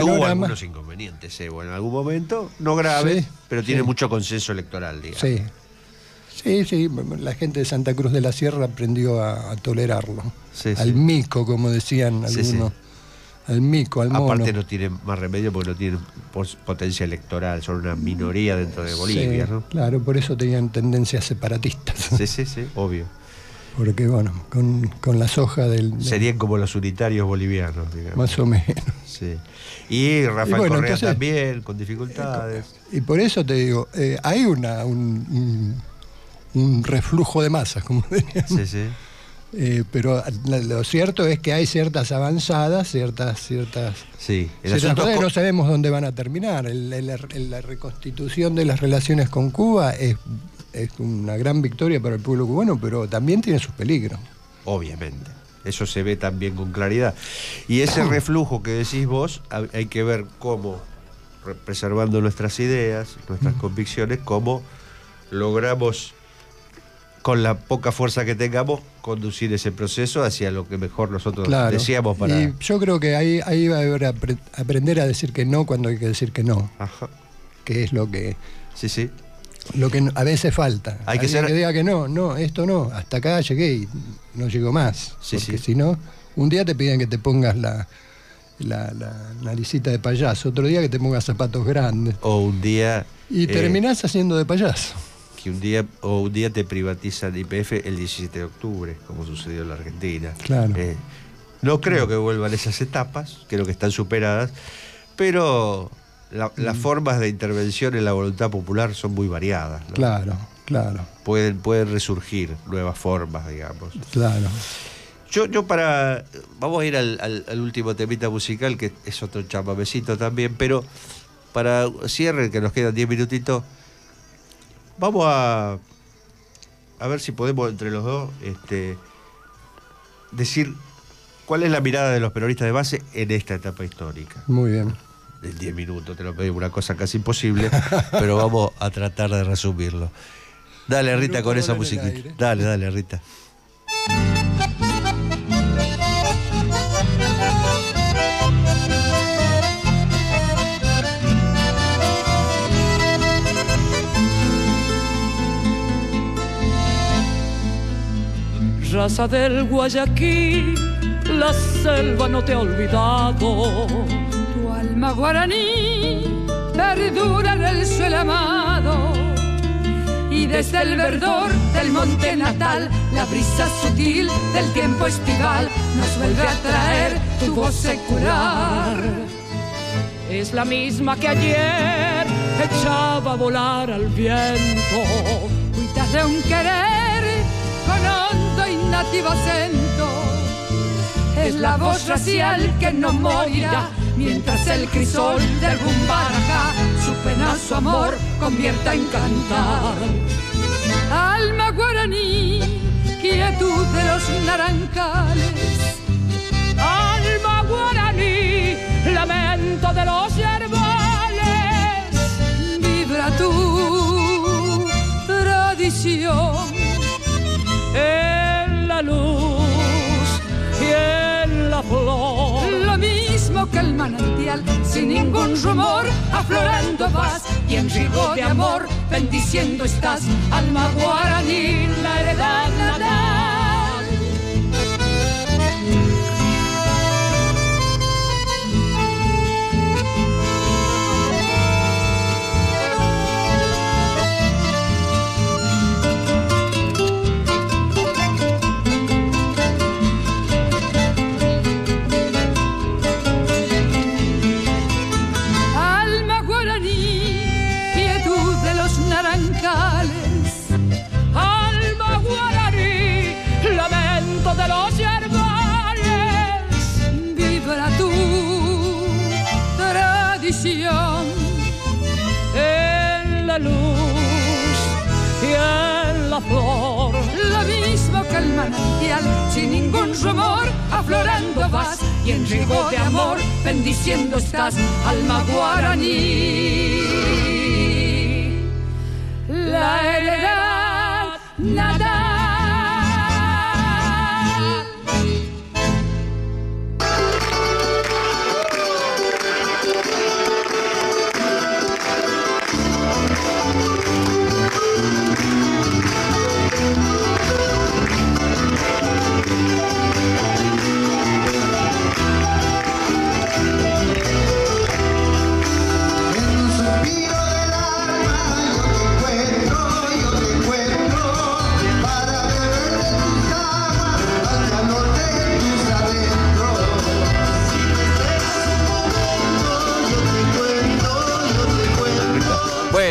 Hubo algunos inconvenientes, Evo, en algún momento, no graves, sí, pero tiene sí. mucho consenso electoral, digamos. Sí. Sí, la gente de Santa Cruz de la Sierra aprendió a tolerarlo. Sí, al sí. mico, como decían Sí, algunos. sí. Al mico, al mono. Aparte no tienen más remedio porque no tienen potencia electoral, son una minoría dentro de Bolivia, Sí, ¿no? claro, por eso tenían tendencias separatistas. Sí, obvio. Porque, bueno, con la soja Serían como los unitarios bolivianos, digamos. más o menos. Sí. Y Rafael bueno, Correa entonces, también, con dificultades. Y por eso te digo, hay un reflujo de masas, como dirían. Sí, sí. Pero lo cierto es que hay ciertas avanzadas, ciertas Sí, cosas que no sabemos dónde van a terminar. La reconstitución de las relaciones con Cuba es una gran victoria para el pueblo cubano, pero también tiene sus peligros. Obviamente, eso se ve también con claridad. Y ese reflujo que decís vos, hay que ver cómo, preservando nuestras ideas, nuestras convicciones, cómo logramos, con la poca fuerza que tengamos, conducir ese proceso hacia lo que mejor nosotros deseamos para... Y yo creo que ahí va a haber aprender a decir que no cuando hay que decir que no. Ajá. Que es lo que... Sí. Lo que a veces falta. Hay que diga que no, esto no, hasta acá llegué y no llego más. Porque si no, un día te piden que te pongas la naricita de payaso, otro día que te pongas zapatos grandes. O un día... Y terminás haciendo de payaso. Que un día te privatizan YPF el 17 de octubre, como sucedió en la Argentina. Claro. No creo que vuelvan esas etapas, creo que están superadas, pero las formas de intervención en la voluntad popular son muy variadas, ¿no? Claro. Pueden resurgir nuevas formas, digamos. Claro. Vamos a ir al último temita musical, que es otro chamamecito también, pero para cierre, que nos quedan 10 minutitos, vamos a ver si podemos entre los dos decir cuál es la mirada de los peronistas de base en esta etapa histórica. Muy bien. En 10 minutos, te lo pedimos, una cosa casi imposible, pero vamos a tratar de resumirlo. Dale, Rita, con esa musiquita. Dale, Rita. Raza del Guayaquil, la selva no te ha olvidado. Tu alma guaraní perdura en el suelo amado. Y desde el verdor del monte natal, la brisa sutil del tiempo estival nos vuelve a traer tu voz secular. Es la misma que ayer echaba a volar al viento. Cuitas de un querer con hondo y nativo acento. Es la voz racial que no morirá mientras el crisol del Rumbarajá su pena, su amor convierta en cantar. Alma guaraní, quietud de los naranjales. Alma guaraní, lamento de los yerbales. Vibra tu tradición en la luz y en la flor. Lo mismo que el manantial, sin ningún rumor, aflorando vas, y en riego de amor, bendiciendo estás, alma guaraní, la heredad natal. Alma guaraní, lamento de los yerbales. Vibra tu tradición en la luz y en la flor. Lo mismo que el manantial, sin ningún rumor, aflorando vas, y en riego de amor, bendiciendo estás, alma guaraní. La heredad natal.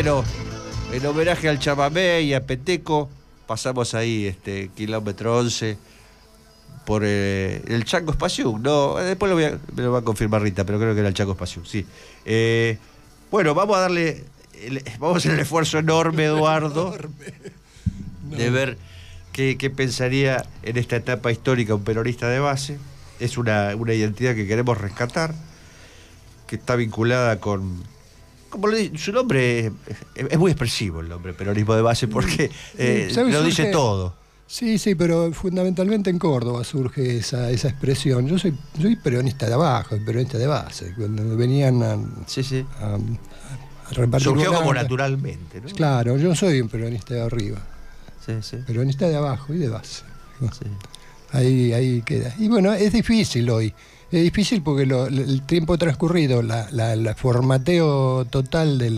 Bueno, en homenaje al chamamé y a Peteco, pasamos ahí, kilómetro 11, por el Chango Espaciú. No, después me lo va a confirmar Rita, pero creo que era el Chango Espaciú, sí. Bueno, vamos a hacer el esfuerzo enorme, Eduardo, de ver qué pensaría en esta etapa histórica un peronista de base. Es una identidad que queremos rescatar, que está vinculada con... Como su nombre es muy expresivo, el nombre peronismo de base, porque lo dice todo. Sí, pero fundamentalmente en Córdoba surge esa expresión. Yo soy peronista de abajo, peronista de base. Cuando venían a repartir surgió como naturalmente, ¿no? Claro, yo soy un peronista de arriba. Sí. Peronista de abajo y de base. Sí. Ahí queda. Y bueno, es difícil hoy. Es difícil porque el tiempo transcurrido, el formateo total de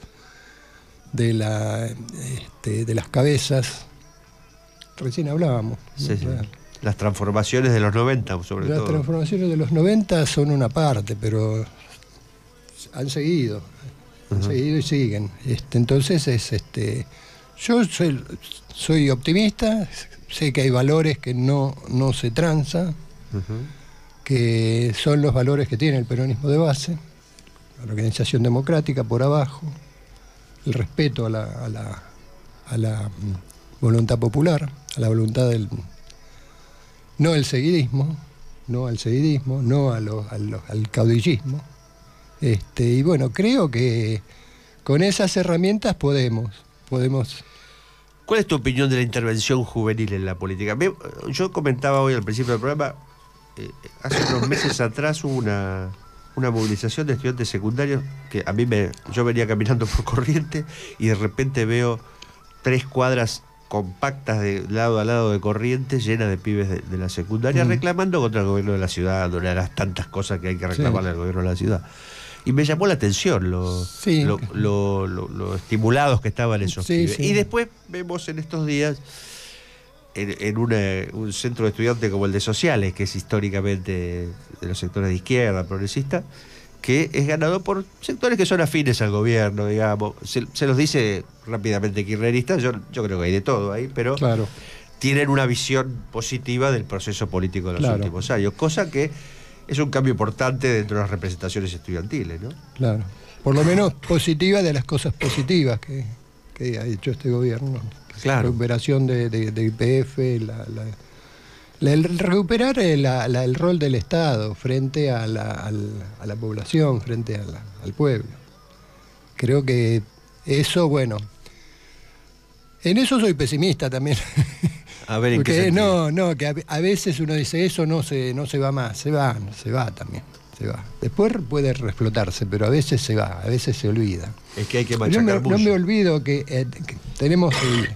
las cabezas, recién hablábamos. Sí. Las transformaciones de los 90, sobre todo. Las transformaciones de los 90 son una parte, pero han seguido y siguen. Entonces yo soy optimista, sé que hay valores que no se transan. Que son los valores que tiene el peronismo de base, la organización democrática por abajo, el respeto a la voluntad popular, a la voluntad no al seguidismo, no al caudillismo. Y bueno, creo que con esas herramientas podemos. ¿Cuál es tu opinión de la intervención juvenil en la política? Yo comentaba hoy al principio del programa, hace unos meses atrás hubo una movilización de estudiantes secundarios que yo venía caminando por Corrientes y de repente veo 3 cuadras compactas de lado a lado de Corrientes llenas de pibes de la secundaria reclamando contra el gobierno de la ciudad, una de las tantas cosas que hay que reclamarle al gobierno de la ciudad. Y me llamó la atención lo estimulados que estaban esos pibes. Y después vemos en estos días en un centro de estudiantes como el de Sociales, que es históricamente de los sectores de izquierda, progresista, que es ganado por sectores que son afines al gobierno, digamos. Se los dice rápidamente kirchneristas, yo creo que hay de todo ahí, pero tienen una visión positiva del proceso político de los últimos años, cosa que es un cambio importante dentro de las representaciones estudiantiles, ¿no? Claro, por lo menos positiva de las cosas positivas que ha hecho este gobierno. La recuperación de YPF, recuperar el rol del Estado frente a la población, frente al pueblo. Creo que eso, bueno, en eso soy pesimista también. A ver, ¿en qué sentido? Que a veces uno dice, eso no se va más, se va también. Se va. Después puede reflotarse, pero a veces se va, a veces se olvida. Es que hay que machacar mucho. No me olvido que tenemos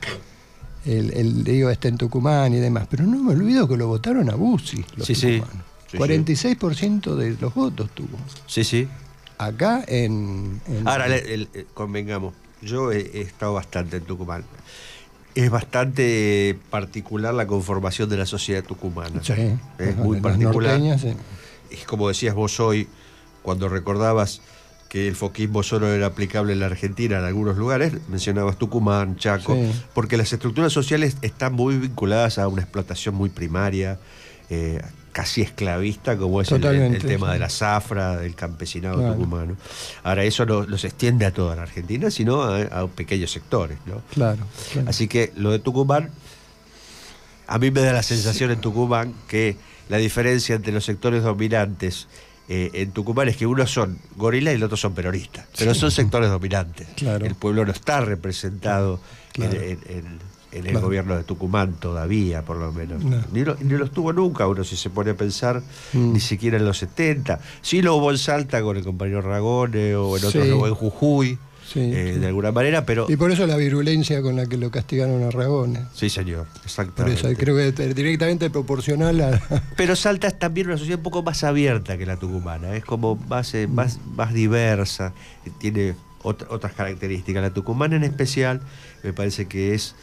digo, en Tucumán y demás, pero no me olvido que lo votaron a Bussi, los tucumanos. 46% de los votos tuvo. Sí. Acá en Ahora, convengamos, yo he estado bastante en Tucumán. Es bastante particular la conformación de la sociedad tucumana. Sí, es muy particular. Norteñas, sí. Es como decías vos hoy, cuando recordabas que el foquismo solo era aplicable en la Argentina en algunos lugares, mencionabas Tucumán, Chaco, porque las estructuras sociales están muy vinculadas a una explotación muy primaria, casi esclavista, como es el tema de la zafra, del campesinado tucumano. Ahora, eso no se extiende a toda la Argentina, sino a pequeños sectores, ¿no? Claro. Así que lo de Tucumán, a mí me da la sensación en Tucumán que la diferencia entre los sectores dominantes en Tucumán es que unos son gorilas y los otros son peronistas, pero son sectores dominantes. Claro. El pueblo no está representado en el gobierno de Tucumán todavía, por lo menos. No. Ni lo estuvo nunca, uno si se pone a pensar, ni siquiera en los 70. Sí lo hubo en Salta con el compañero Ragone o en otros, o en Jujuy. De alguna manera, pero... Y por eso la virulencia con la que lo castigaron a Ragone. Sí, señor, exactamente. Por eso creo que es directamente proporcional a... Pero Salta es también una sociedad un poco más abierta que la tucumana, es como más diversa, tiene otras características. La tucumana en especial me parece que es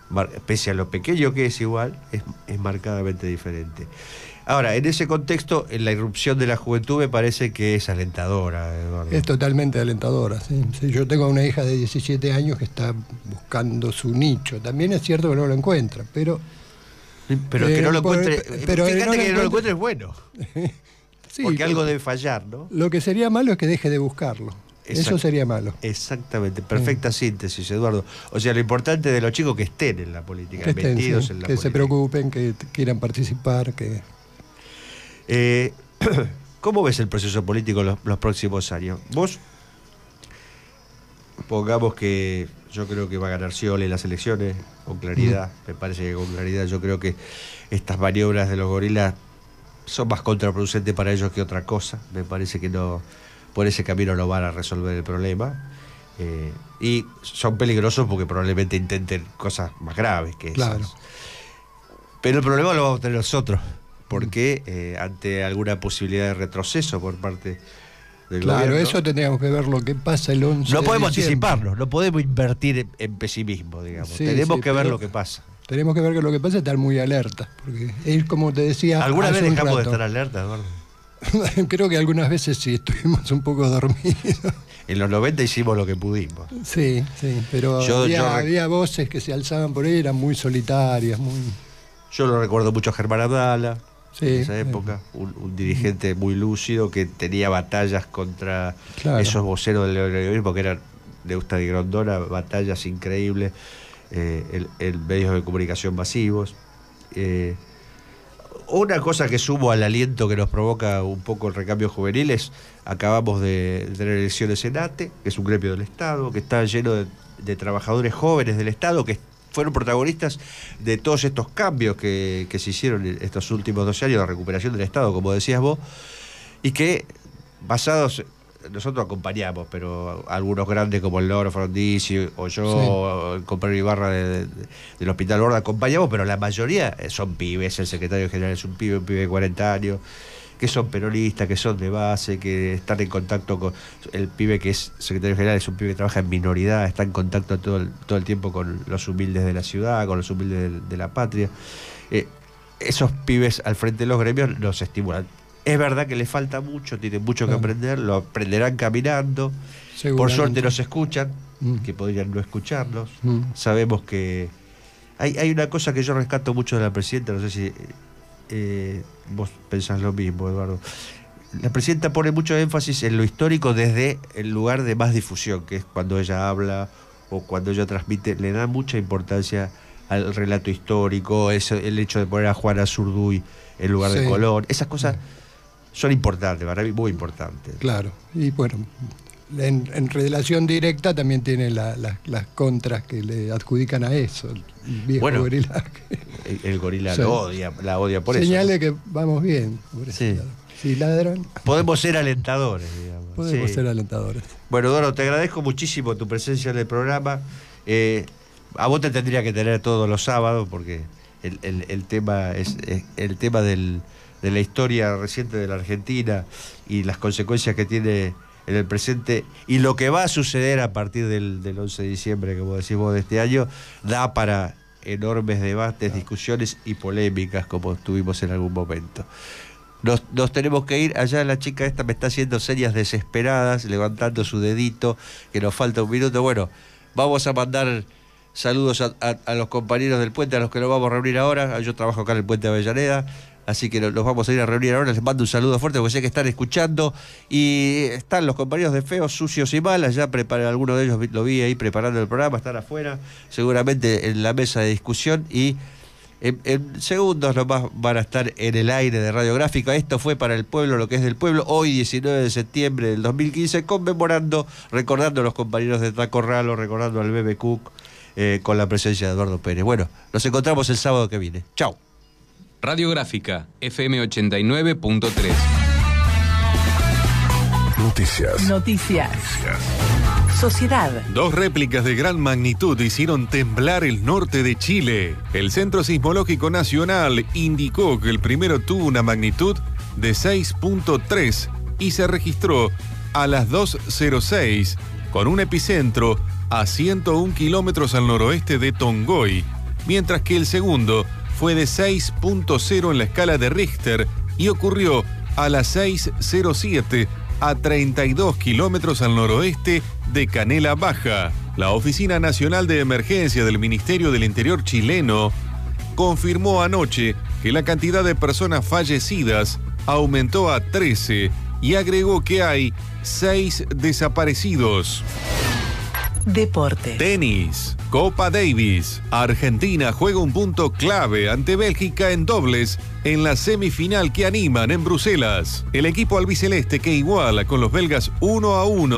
pese a lo pequeño que es igual, es marcadamente diferente. Ahora, en ese contexto, en la irrupción de la juventud me parece que es alentadora, Eduardo. Es totalmente alentadora, sí. Sí, yo tengo una hija de 17 años que está buscando su nicho. También es cierto que no lo encuentra, pero... Pero que no lo encuentre... pero fíjate que que no lo encuentre es bueno. Sí, porque algo debe fallar, ¿no? Lo que sería malo es que deje de buscarlo. Eso sería malo. Exactamente, perfecta síntesis, Eduardo. O sea, lo importante de los chicos que estén en la política, que estén, metidos sí, en la que política. se preocupen, que quieran participar, que... ¿Cómo ves el proceso político los próximos años? Vos, pongamos que yo creo que va a ganar Scioli en las elecciones, con claridad, me parece que con claridad. Yo creo que estas maniobras de los gorilas son más contraproducentes para ellos que otra cosa. Me parece que no, por ese camino no van a resolver el problema. Y son peligrosos porque probablemente intenten cosas más graves que esas. Claro. Pero el problema lo vamos a tener nosotros, porque ante alguna posibilidad de retroceso por parte del Claro, gobierno, eso tendríamos que ver lo que pasa el 11 no de podemos diciembre. anticiparnos, no podemos invertir en pesimismo, digamos. Sí, Tenemos sí, que ver pero lo que pasa. Tenemos que ver que lo que pasa es estar muy alerta, porque es como te decía ¿Alguna hace vez un dejamos de rato. estar alerta, Eduardo? Creo que algunas veces sí estuvimos un poco dormidos. En los 90 hicimos lo que pudimos. Sí, sí, pero había voces que se alzaban por ahí, eran muy solitarias, muy... Yo lo recuerdo mucho a Germán Abdala, Sí, en esa época, un dirigente muy lúcido que tenía batallas contra esos voceros del neoliberalismo que eran de Eustadi Grondona, batallas increíbles en medios de comunicación masivos. Una cosa que sumo al aliento que nos provoca un poco el recambio juvenil es, acabamos de tener elecciones en ATE, que es un gremio del Estado, que está lleno de trabajadores jóvenes del Estado, que fueron protagonistas de todos estos cambios que se hicieron en estos últimos 12 años, la recuperación del Estado, como decías vos, y que basados, nosotros acompañamos, pero algunos grandes como el Loro Frondizi o yo, o el compañero Ibarra del Hospital Borda, acompañamos, pero la mayoría son pibes, el secretario general es un pibe de 40 años, que son peronistas, que son de base, que están en contacto con... El pibe que es secretario general es un pibe que trabaja en minoridad, está en contacto todo el tiempo con los humildes de la ciudad, con los humildes de la patria. Esos pibes al frente de los gremios nos estimulan. Es verdad que les falta mucho, tienen mucho que aprender, lo aprenderán caminando. Por suerte nos escuchan, que podrían no escucharnos. Sabemos que... Hay una cosa que yo rescato mucho de la presidenta, no sé si... vos pensás lo mismo, Eduardo. La presidenta pone mucho énfasis en lo histórico desde el lugar de más difusión, que es cuando ella habla o cuando ella transmite, le da mucha importancia al relato histórico, el hecho de poner a Juana Zurduy en lugar de Colón, esas cosas son importantes, para mí muy importantes. Claro, y bueno, en relación directa también tiene las contras que le adjudican a eso, el viejo gorila. El gorila la odia por señale eso. que vamos bien, por eso. Si ladran... Podemos ser alentadores, digamos. Podemos ser alentadores. Bueno, Eduardo, te agradezco muchísimo tu presencia en el programa. A vos te tendría que tener todos los sábados, porque el tema es el tema de la historia reciente de la Argentina y las consecuencias que tiene en el presente y lo que va a suceder a partir del 11 de diciembre, como decís vos, de este año, da para enormes debates, discusiones y polémicas como tuvimos en algún momento. Nos tenemos que ir. Allá la chica esta me está haciendo señas desesperadas, levantando su dedito, que nos falta un minuto. Bueno, vamos a mandar saludos a los compañeros del puente, a los que nos vamos a reunir ahora. Yo trabajo acá en el puente de Avellaneda, así que nos vamos a ir a reunir ahora. Les mando un saludo fuerte porque sé que están escuchando. Y están los compañeros de Feos, Sucios y Malas. Ya algunos de ellos lo vi ahí preparando el programa, están afuera, seguramente en la mesa de discusión. Y en segundos nomás van a estar en el aire de Radiográfica. Esto fue para el pueblo, lo que es del pueblo. Hoy, 19 de septiembre del 2015, conmemorando, recordando a los compañeros de Taco Ralo, recordando al Bebe Cook, con la presencia de Eduardo Pérez. Bueno, nos encontramos el sábado que viene. Chau. Radiográfica, FM 89.3. Noticias. Sociedad. 2 réplicas de gran magnitud hicieron temblar el norte de Chile. El Centro Sismológico Nacional indicó que el primero tuvo una magnitud de 6.3 y se registró a las 2:06, con un epicentro a 101 kilómetros al noroeste de Tongoy, mientras que el segundo fue de 6.0 en la escala de Richter y ocurrió a las 6:07 a 32 kilómetros al noroeste de Canela Baja. La Oficina Nacional de Emergencia del Ministerio del Interior chileno confirmó anoche que la cantidad de personas fallecidas aumentó a 13 y agregó que hay 6 desaparecidos. Deporte. Tenis. Copa Davis. Argentina juega un punto clave ante Bélgica en dobles en la semifinal que animan en Bruselas. El equipo albiceleste que iguala con los belgas 1-1